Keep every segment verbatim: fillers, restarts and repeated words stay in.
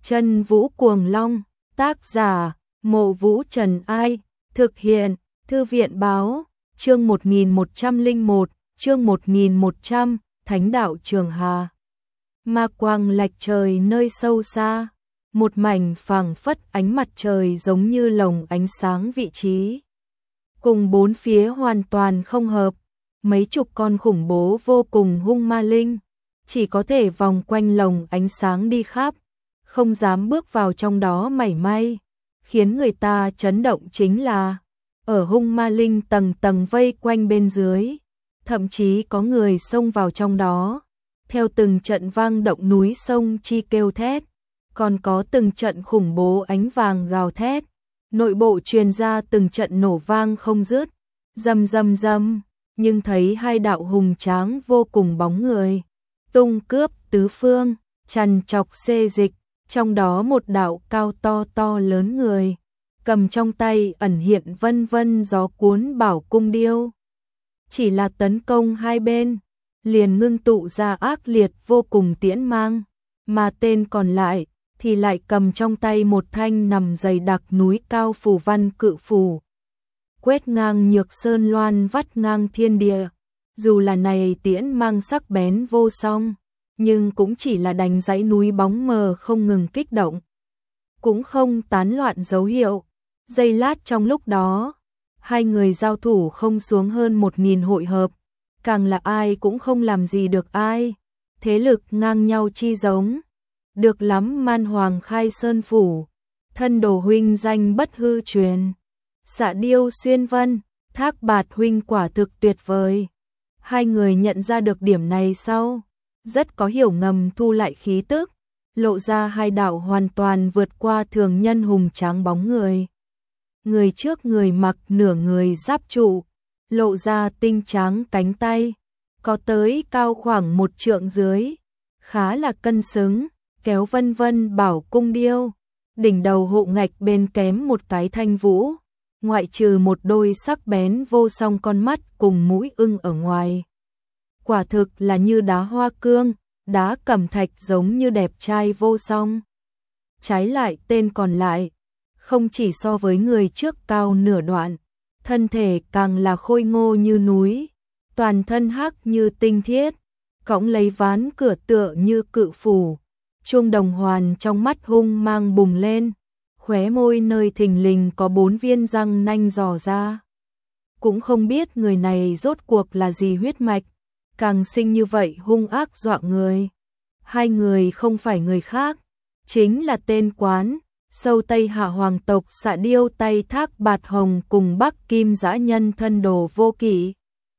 Chân Vũ Cuồng Long, tác giả, Mộ Vũ Trần Ai, thực hiện, Thư viện Báo, chương một nghìn một trăm lẻ một, chương một nghìn một trăm, Thánh đạo Trường Hà. Ma quang lạch trời nơi sâu xa, một mảnh phảng phất ánh mặt trời giống như lồng ánh sáng vị trí. Cùng bốn phía hoàn toàn không hợp, mấy chục con khủng bố vô cùng hung ma linh, chỉ có thể vòng quanh lồng ánh sáng đi khắp, không dám bước vào trong đó mảy may. Khiến người ta chấn động chính là, ở hung ma linh tầng tầng vây quanh bên dưới, thậm chí có người xông vào trong đó, theo từng trận vang động núi sông chi kêu thét, còn có từng trận khủng bố ánh vàng gào thét, nội bộ truyền ra từng trận nổ vang không dứt, rầm rầm rầm, nhưng thấy hai đạo hùng tráng vô cùng bóng người, tung cướp tứ phương, trằn trọc xê dịch, trong đó một đạo cao to to lớn người, cầm trong tay ẩn hiện vân vân gió cuốn bảo cung điêu. Chỉ là tấn công hai bên, liền ngưng tụ ra ác liệt vô cùng tiễn mang, mà tên còn lại thì lại cầm trong tay một thanh nằm dày đặc núi cao phù văn cự phù. Quét ngang nhược sơn loan vắt ngang thiên địa, dù là này tiễn mang sắc bén vô song, nhưng cũng chỉ là đánh dãy núi bóng mờ không ngừng kích động, cũng không tán loạn dấu hiệu. Giây lát trong lúc đó, hai người giao thủ không xuống hơn một nghìn hội hợp, càng là ai cũng không làm gì được ai, thế lực ngang nhau chi giống. Được lắm Man Hoàng khai sơn phủ, thân đồ huynh danh bất hư truyền, xạ điêu xuyên vân, Thác Bạt huynh quả thực tuyệt vời. Hai người nhận ra được điểm này sau, rất có hiểu ngầm thu lại khí tức, lộ ra hai đạo hoàn toàn vượt qua thường nhân hùng tráng bóng người. Người trước người mặc nửa người giáp trụ, lộ ra tinh tráng cánh tay, có tới cao khoảng một trượng dưới, khá là cân xứng, kéo vân vân bảo cung điêu, đỉnh đầu hộ ngạch bên kém một cái thanh vũ, ngoại trừ một đôi sắc bén vô song con mắt cùng mũi ưng ở ngoài. Quả thực là như đá hoa cương, đá cẩm thạch giống như đẹp trai vô song. Trái lại tên còn lại, không chỉ so với người trước cao nửa đoạn, thân thể càng là khôi ngô như núi, toàn thân hắc như tinh thiết, cõng lấy ván cửa tựa như cự phủ, chuông đồng hoàn trong mắt hung mang bùng lên, khóe môi nơi thình lình có bốn viên răng nanh dò ra. Cũng không biết người này rốt cuộc là gì huyết mạch, càng sinh như vậy hung ác dọa người. Hai người không phải người khác, chính là tên quán sâu Tây Hạ hoàng tộc xạ điêu tay Thác Bạt Hồng cùng Bắc Kim dã nhân thân đồ vô kỵ.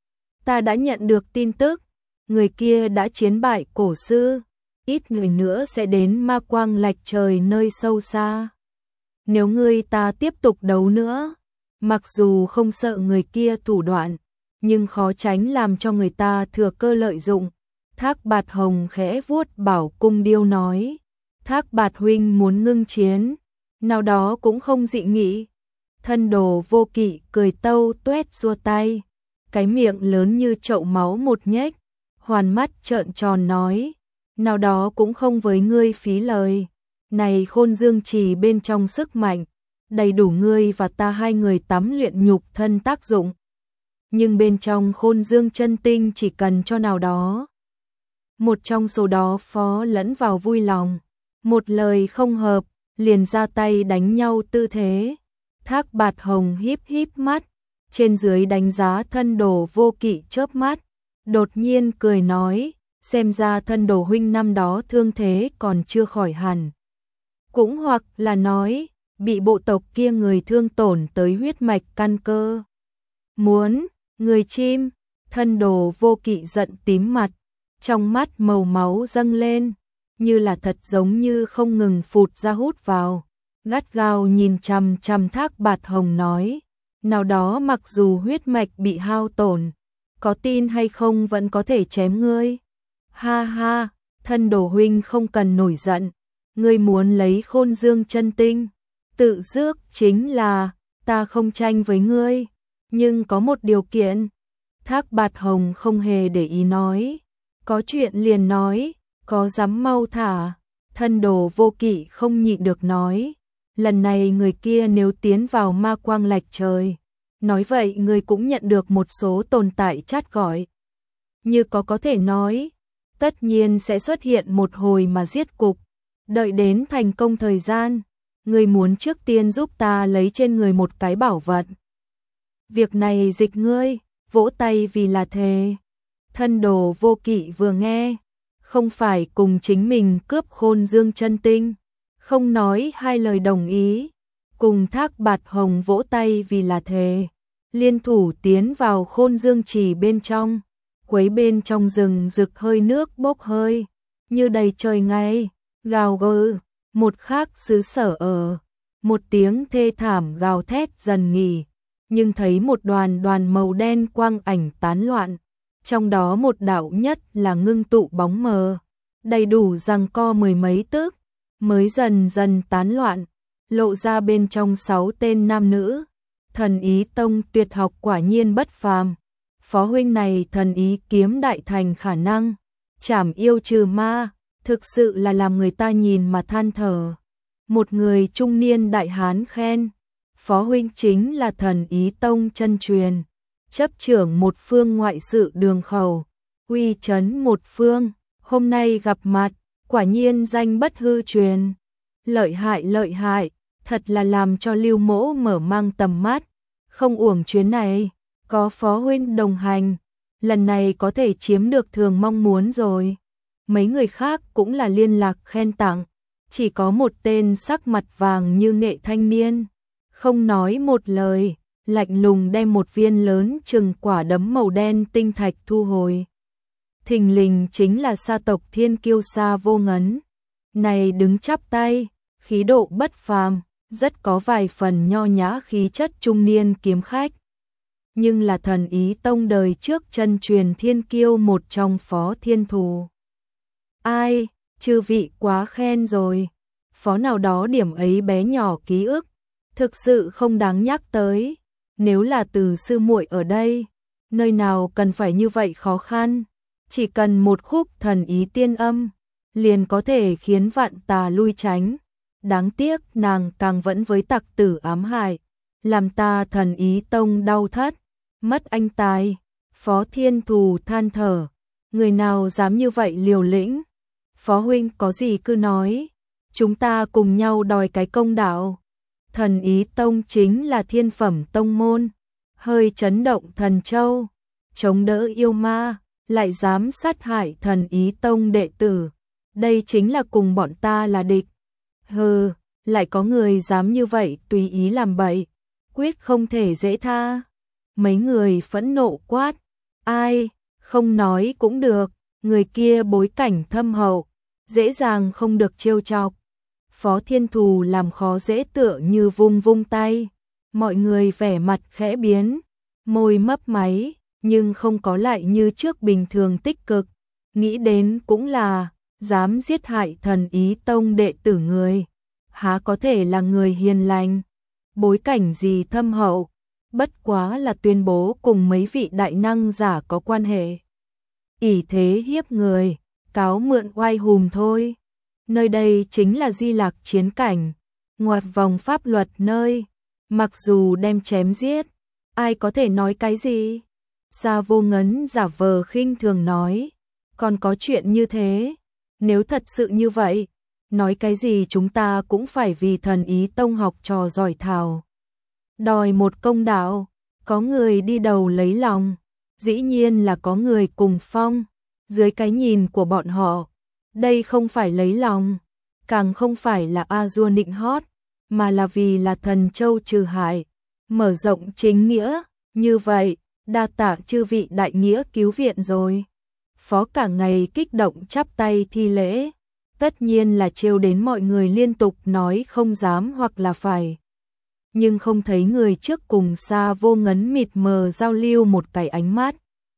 Ta đã nhận được tin tức, người kia đã chiến bại cổ sư, ít người nữa sẽ đến ma quang lạch trời nơi sâu xa. Nếu ngươi ta tiếp tục đấu nữa, mặc dù không sợ người kia thủ đoạn, nhưng khó tránh làm cho người ta thừa cơ lợi dụng. Thác Bạt Hồng khẽ vuốt bảo cung điêu nói, Thác Bạt huynh muốn ngưng chiến, nào đó cũng không dị nghị. Thân đồ vô kỵ cười tâu tuét xua tay, cái miệng lớn như chậu máu một nhếch, hoàn mắt trợn tròn nói, nào đó cũng không với ngươi phí lời. Này Khôn Dương Trì bên trong sức mạnh, đầy đủ ngươi và ta hai người tắm luyện nhục thân tác dụng. Nhưng bên trong Khôn Dương chân tinh chỉ cần cho nào đó một trong số đó phó lẫn vào vui lòng, một lời không hợp, liền ra tay đánh nhau tư thế. Thác Bạt Hồng híp híp mắt, trên dưới đánh giá thân đồ vô kỵ chớp mắt, đột nhiên cười nói, xem ra thân đồ huynh năm đó thương thế còn chưa khỏi hẳn. Cũng hoặc là nói, bị bộ tộc kia người thương tổn tới huyết mạch căn cơ. Muốn, người chim, thân đồ vô kỵ giận tím mặt, trong mắt màu máu dâng lên, như là thật giống như không ngừng phụt ra hút vào, gắt gao nhìn chằm chằm Thác Bạt Hồng nói, nào đó mặc dù huyết mạch bị hao tổn, có tin hay không vẫn có thể chém ngươi. Ha ha, thân đồ huynh không cần nổi giận, ngươi muốn lấy Khôn Dương chân tinh, tự dước chính là, ta không tranh với ngươi, nhưng có một điều kiện. Thác Bạt Hồng không hề để ý nói, có chuyện liền nói, có dám mau thả. Thân Đồ Vô Kỵ không nhịn được nói, lần này người kia nếu tiến vào ma quang lạch trời, nói vậy người cũng nhận được một số tồn tại chát gọi. Như có có thể nói, tất nhiên sẽ xuất hiện một hồi mà giết cục, đợi đến thành công thời gian, người muốn trước tiên giúp ta lấy trên người một cái bảo vật. Việc này dịch ngươi, vỗ tay vì là thề. Thân Đồ Vô Kỵ vừa nghe, không phải cùng chính mình cướp Khôn Dương chân tinh, không nói hai lời đồng ý, cùng Thác Bạt Hồng vỗ tay vì là thề, liên thủ tiến vào Khôn Dương Trì bên trong, quấy bên trong rừng rực hơi nước bốc hơi, như đầy trời ngay, gào gừ, một khác xứ sở ở, một tiếng thê thảm gào thét dần nghỉ, nhưng thấy một đoàn đoàn màu đen quang ảnh tán loạn, trong đó một đạo nhất là ngưng tụ bóng mờ, đầy đủ giằng co mười mấy tức, mới dần dần tán loạn, lộ ra bên trong sáu tên nam nữ. Thần Ý Tông tuyệt học quả nhiên bất phàm. Phó huynh này thần ý kiếm đại thành khả năng, trảm yêu trừ ma, thực sự là làm người ta nhìn mà than thở. Một người trung niên đại hán khen, Phó huynh chính là Thần Ý Tông chân truyền, chấp trưởng một phương ngoại sự đường khẩu, uy chấn một phương, hôm nay gặp mặt, quả nhiên danh bất hư truyền. Lợi hại lợi hại, thật là làm cho Lưu Mỗ mở mang tầm mắt, không uổng chuyến này, có Phó huynh đồng hành, lần này có thể chiếm được thường mong muốn rồi. Mấy người khác cũng là liên lạc khen tặng, chỉ có một tên sắc mặt vàng như nghệ thanh niên, không nói một lời, lạnh lùng đem một viên lớn chừng quả đấm màu đen tinh thạch thu hồi. Thình lình chính là sa tộc Thiên Kiêu Sa Vô Ngấn, này đứng chắp tay, khí độ bất phàm, rất có vài phần nho nhã khí chất trung niên kiếm khách. Nhưng là Thần Ý Tông đời trước chân truyền thiên kiêu một trong Phó Thiên Thù. Ai, chư vị quá khen rồi, Phó nào đó điểm ấy bé nhỏ ký ức, thực sự không đáng nhắc tới, nếu là từ sư muội ở đây, nơi nào cần phải như vậy khó khăn, chỉ cần một khúc thần ý tiên âm, liền có thể khiến vạn tà lui tránh. Đáng tiếc nàng càng vẫn với tặc tử ám hại, làm ta Thần Ý Tông đau thất, mất anh tài. Phó Thiên Thù than thở, người nào dám như vậy liều lĩnh. Phó huynh có gì cứ nói, chúng ta cùng nhau đòi cái công đạo. Thần Ý Tông chính là thiên phẩm tông môn, hơi chấn động thần châu, chống đỡ yêu ma, lại dám sát hại Thần Ý Tông đệ tử, đây chính là cùng bọn ta là địch. Hừ, lại có người dám như vậy tùy ý làm bậy, quyết không thể dễ tha. Mấy người phẫn nộ quát, ai, không nói cũng được, người kia bối cảnh thâm hậu, dễ dàng không được trêu chọc. Phó Thiên Thù làm khó dễ tựa như vung vung tay, mọi người vẻ mặt khẽ biến, môi mấp máy, nhưng không có lại như trước bình thường tích cực, nghĩ đến cũng là dám giết hại Thần Ý Tông đệ tử người, há có thể là người hiền lành, bối cảnh gì thâm hậu, bất quá là tuyên bố cùng mấy vị đại năng giả có quan hệ. Ỷ thế hiếp người, cáo mượn oai hùm thôi. Nơi đây chính là Di Lạc chiến cảnh, ngoặt vòng pháp luật nơi, mặc dù đem chém giết, ai có thể nói cái gì? Sa Vô Ngấn giả vờ khinh thường nói, còn có chuyện như thế, nếu thật sự như vậy, nói cái gì chúng ta cũng phải vì Thần Ý Tông học trò giỏi thảo. Đòi một công đạo, có người đi đầu lấy lòng, dĩ nhiên là có người cùng phong, dưới cái nhìn của bọn họ, đây không phải lấy lòng, càng không phải là a dua nịnh hót, mà là vì là thần châu trừ hại, mở rộng chính nghĩa, như vậy, đa tạ chư vị đại nghĩa cứu viện rồi. Phó cả ngày kích động chắp tay thi lễ, tất nhiên là trêu đến mọi người liên tục nói không dám hoặc là phải. Nhưng không thấy người trước cùng Sa Vô Ngấn mịt mờ giao lưu một cái ánh mắt.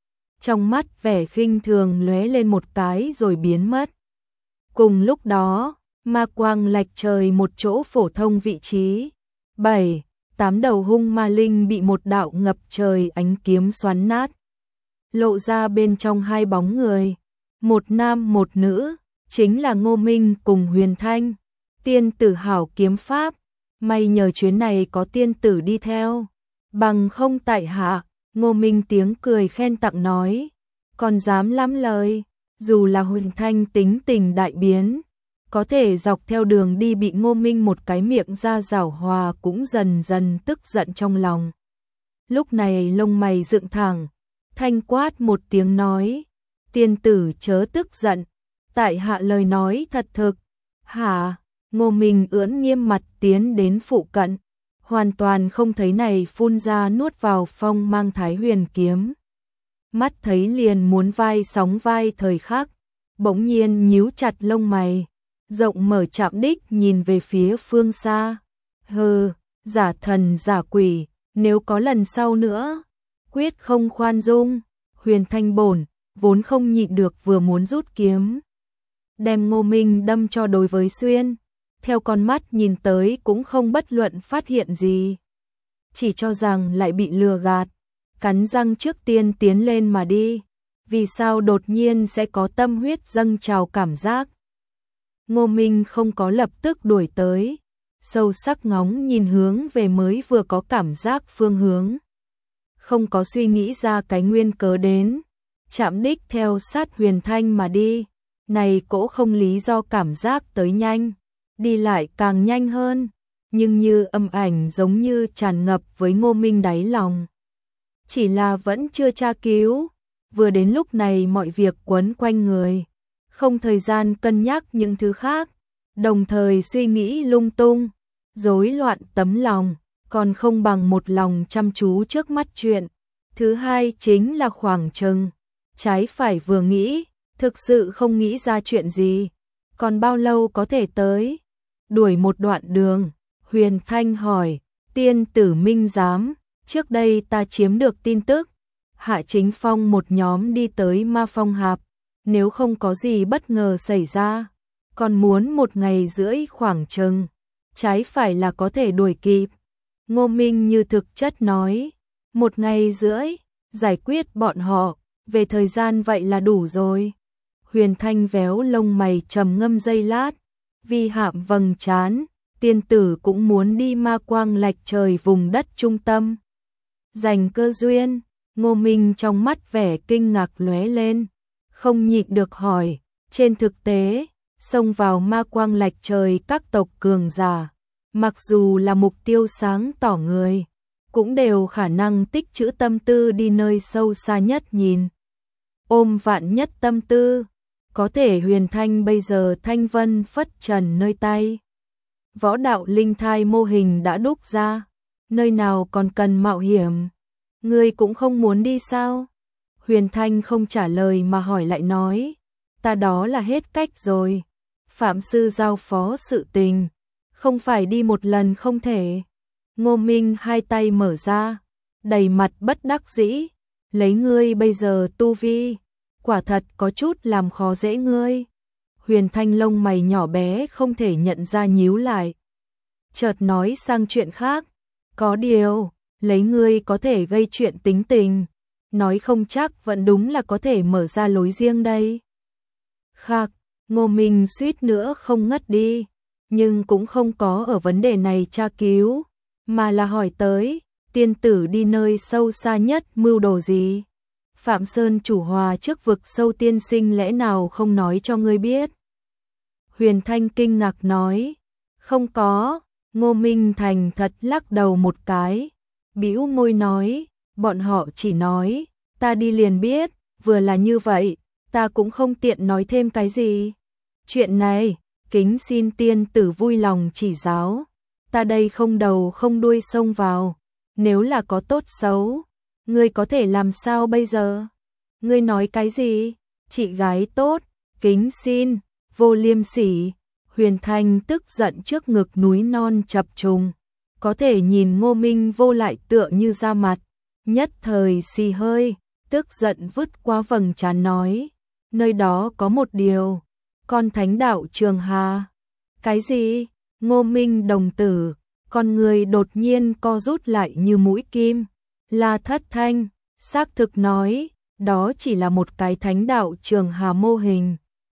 Trong mắt vẻ khinh thường lóe lên một cái rồi biến mất. Cùng lúc đó, ma quang lạch trời một chỗ phổ thông vị trí. Bảy, tám đầu hung ma linh bị một đạo ngập trời ánh kiếm xoắn nát. Lộ ra bên trong hai bóng người, một nam một nữ, chính là Ngô Minh cùng Huyền Thanh, tiên tử hảo kiếm pháp, may nhờ chuyến này có tiên tử đi theo, bằng không tại hạ. Ngô Minh tiếng cười khen tặng nói, còn dám lắm lời, dù là Huyền Thanh tính tình đại biến, có thể dọc theo đường đi bị Ngô Minh một cái miệng ra giảo hòa cũng dần dần tức giận trong lòng. Lúc này lông mày dựng thẳng, thanh quát một tiếng nói, tiên tử chớ tức giận, tại hạ lời nói thật thực. Hả? Ngô Minh ưỡn nghiêm mặt tiến đến phụ cận, hoàn toàn không thấy này phun ra nuốt vào phong mang Thái Huyền kiếm. Mắt thấy liền muốn vai sóng vai thời khắc, bỗng nhiên nhíu chặt lông mày, rộng mở chạm đích nhìn về phía phương xa. Hừ, giả thần giả quỷ, nếu có lần sau nữa, quyết không khoan dung. Huyền Thanh bổn vốn không nhịn được vừa muốn rút kiếm, đem Ngô Minh đâm cho đối với xuyên, theo con mắt nhìn tới cũng không bất luận phát hiện gì, chỉ cho rằng lại bị lừa gạt, cắn răng trước tiên tiến lên mà đi. Vì sao đột nhiên sẽ có tâm huyết dâng trào cảm giác? Ngô Minh không có lập tức đuổi tới, sâu sắc ngóng nhìn hướng về mới vừa có cảm giác phương hướng, không có suy nghĩ ra cái nguyên cớ đến, chạm đích theo sát Huyền Thanh mà đi. Này cỗ không lý do cảm giác tới nhanh, đi lại càng nhanh hơn, nhưng như âm ảnh giống như tràn ngập với Ngô Minh đáy lòng. Chỉ là vẫn chưa tra cứu, vừa đến lúc này mọi việc quấn quanh người, không thời gian cân nhắc những thứ khác, đồng thời suy nghĩ lung tung, rối loạn tấm lòng, còn không bằng một lòng chăm chú trước mắt chuyện. Thứ hai chính là khoảng chừng, trái phải vừa nghĩ, thực sự không nghĩ ra chuyện gì, còn bao lâu có thể tới. Đuổi một đoạn đường, Huyền Thanh hỏi, tiên tử minh giám, trước đây ta chiếm được tin tức, Hạ Chính Phong một nhóm đi tới Ma Phong Hạp, nếu không có gì bất ngờ xảy ra, còn muốn một ngày rưỡi khoảng chừng, trái phải là có thể đuổi kịp. Ngô Minh như thực chất nói, một ngày rưỡi, giải quyết bọn họ, về thời gian vậy là đủ rồi. Huyền Thanh véo lông mày trầm ngâm giây lát, vì hạm vầng trán, tiên tử cũng muốn đi Ma Quang Lạch Trời vùng đất trung tâm. Dành cơ duyên, Ngô Minh trong mắt vẻ kinh ngạc lóe lên, không nhịn được hỏi, trên thực tế, xông vào Ma Quang Lạch Trời các tộc cường giả, mặc dù là mục tiêu sáng tỏ người, cũng đều khả năng tích trữ tâm tư đi nơi sâu xa nhất nhìn, ôm vạn nhất tâm tư. Có thể Huyền Thanh bây giờ thanh vân phất trần nơi tay, võ đạo linh thai mô hình đã đúc ra, nơi nào còn cần mạo hiểm. Ngươi cũng không muốn đi sao? Huyền Thanh không trả lời mà hỏi lại nói, ta đó là hết cách rồi, Phạm sư giao phó sự tình, không phải đi một lần không thể. Ngô Minh hai tay mở ra, đầy mặt bất đắc dĩ, lấy ngươi bây giờ tu vi, quả thật có chút làm khó dễ ngươi. Huyền Thanh lông mày nhỏ bé không thể nhận ra nhíu lại, chợt nói sang chuyện khác, có điều, lấy ngươi có thể gây chuyện tính tình, nói không chắc vẫn đúng là có thể mở ra lối riêng đây. Khắc, Ngô Minh suýt nữa không ngất đi, nhưng cũng không có ở vấn đề này tra cứu, mà là hỏi tới, tiên tử đi nơi sâu xa nhất mưu đồ gì? Phạm Sơn chủ hòa trước vực sâu tiên sinh lẽ nào không nói cho ngươi biết? Huyền Thanh kinh ngạc nói, không có. Ngô Minh thành thật lắc đầu một cái, bĩu môi nói, bọn họ chỉ nói, ta đi liền biết, vừa là như vậy, ta cũng không tiện nói thêm cái gì. Chuyện này, kính xin tiên tử vui lòng chỉ giáo, ta đây không đầu không đuôi xông vào, nếu là có tốt xấu, ngươi có thể làm sao bây giờ? Ngươi nói cái gì? Chị gái tốt, kính xin, vô liêm sỉ. Huyền Thanh tức giận trước ngực núi non chập trùng, có thể nhìn Ngô Minh vô lại tựa như ra mặt, nhất thời xì hơi, tức giận vứt qua vầng trán nói, nơi đó có một điều, con thánh đạo Trường Hà. Cái gì? Ngô Minh đồng tử, con người đột nhiên co rút lại như mũi kim. La Thất Thanh xác thực nói, đó chỉ là một cái thánh đạo Trường Hà mô hình,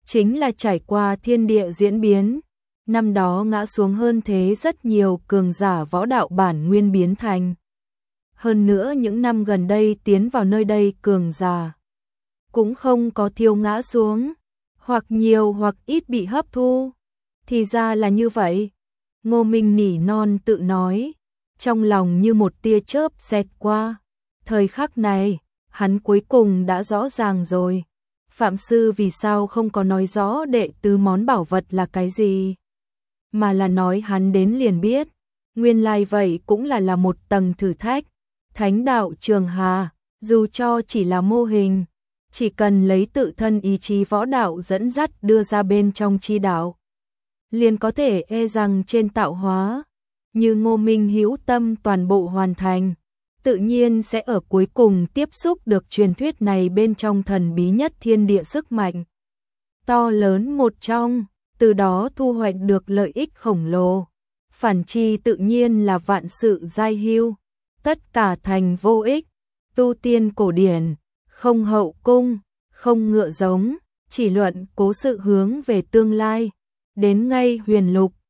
chính là trải qua thiên địa diễn biến. Năm đó ngã xuống hơn thế rất nhiều cường giả võ đạo bản nguyên biến thành. Hơn nữa những năm gần đây tiến vào nơi đây cường giả cũng không có thiếu ngã xuống, hoặc nhiều hoặc ít bị hấp thu. Thì ra là như vậy. Ngô Minh nỉ non tự nói, trong lòng như một tia chớp xẹt qua. Thời khắc này, hắn cuối cùng đã rõ ràng rồi. Phạm sư vì sao không có nói rõ đệ tứ món bảo vật là cái gì, mà là nói hắn đến liền biết. Nguyên lai vậy cũng là là một tầng thử thách. Thánh đạo Trường Hà, dù cho chỉ là mô hình, chỉ cần lấy tự thân ý chí võ đạo dẫn dắt đưa ra bên trong chi đạo, liền có thể e rằng trên tạo hóa, như Ngô Minh hữu tâm toàn bộ hoàn thành, tự nhiên sẽ ở cuối cùng tiếp xúc được truyền thuyết này bên trong thần bí nhất thiên địa sức mạnh to lớn một trong, từ đó thu hoạch được lợi ích khổng lồ. Phản chi tự nhiên là vạn sự giai hưu, tất cả thành vô ích. Tu tiên cổ điển, không hậu cung, không ngựa giống, chỉ luận cố sự hướng về tương lai. Đến ngay huyền lục,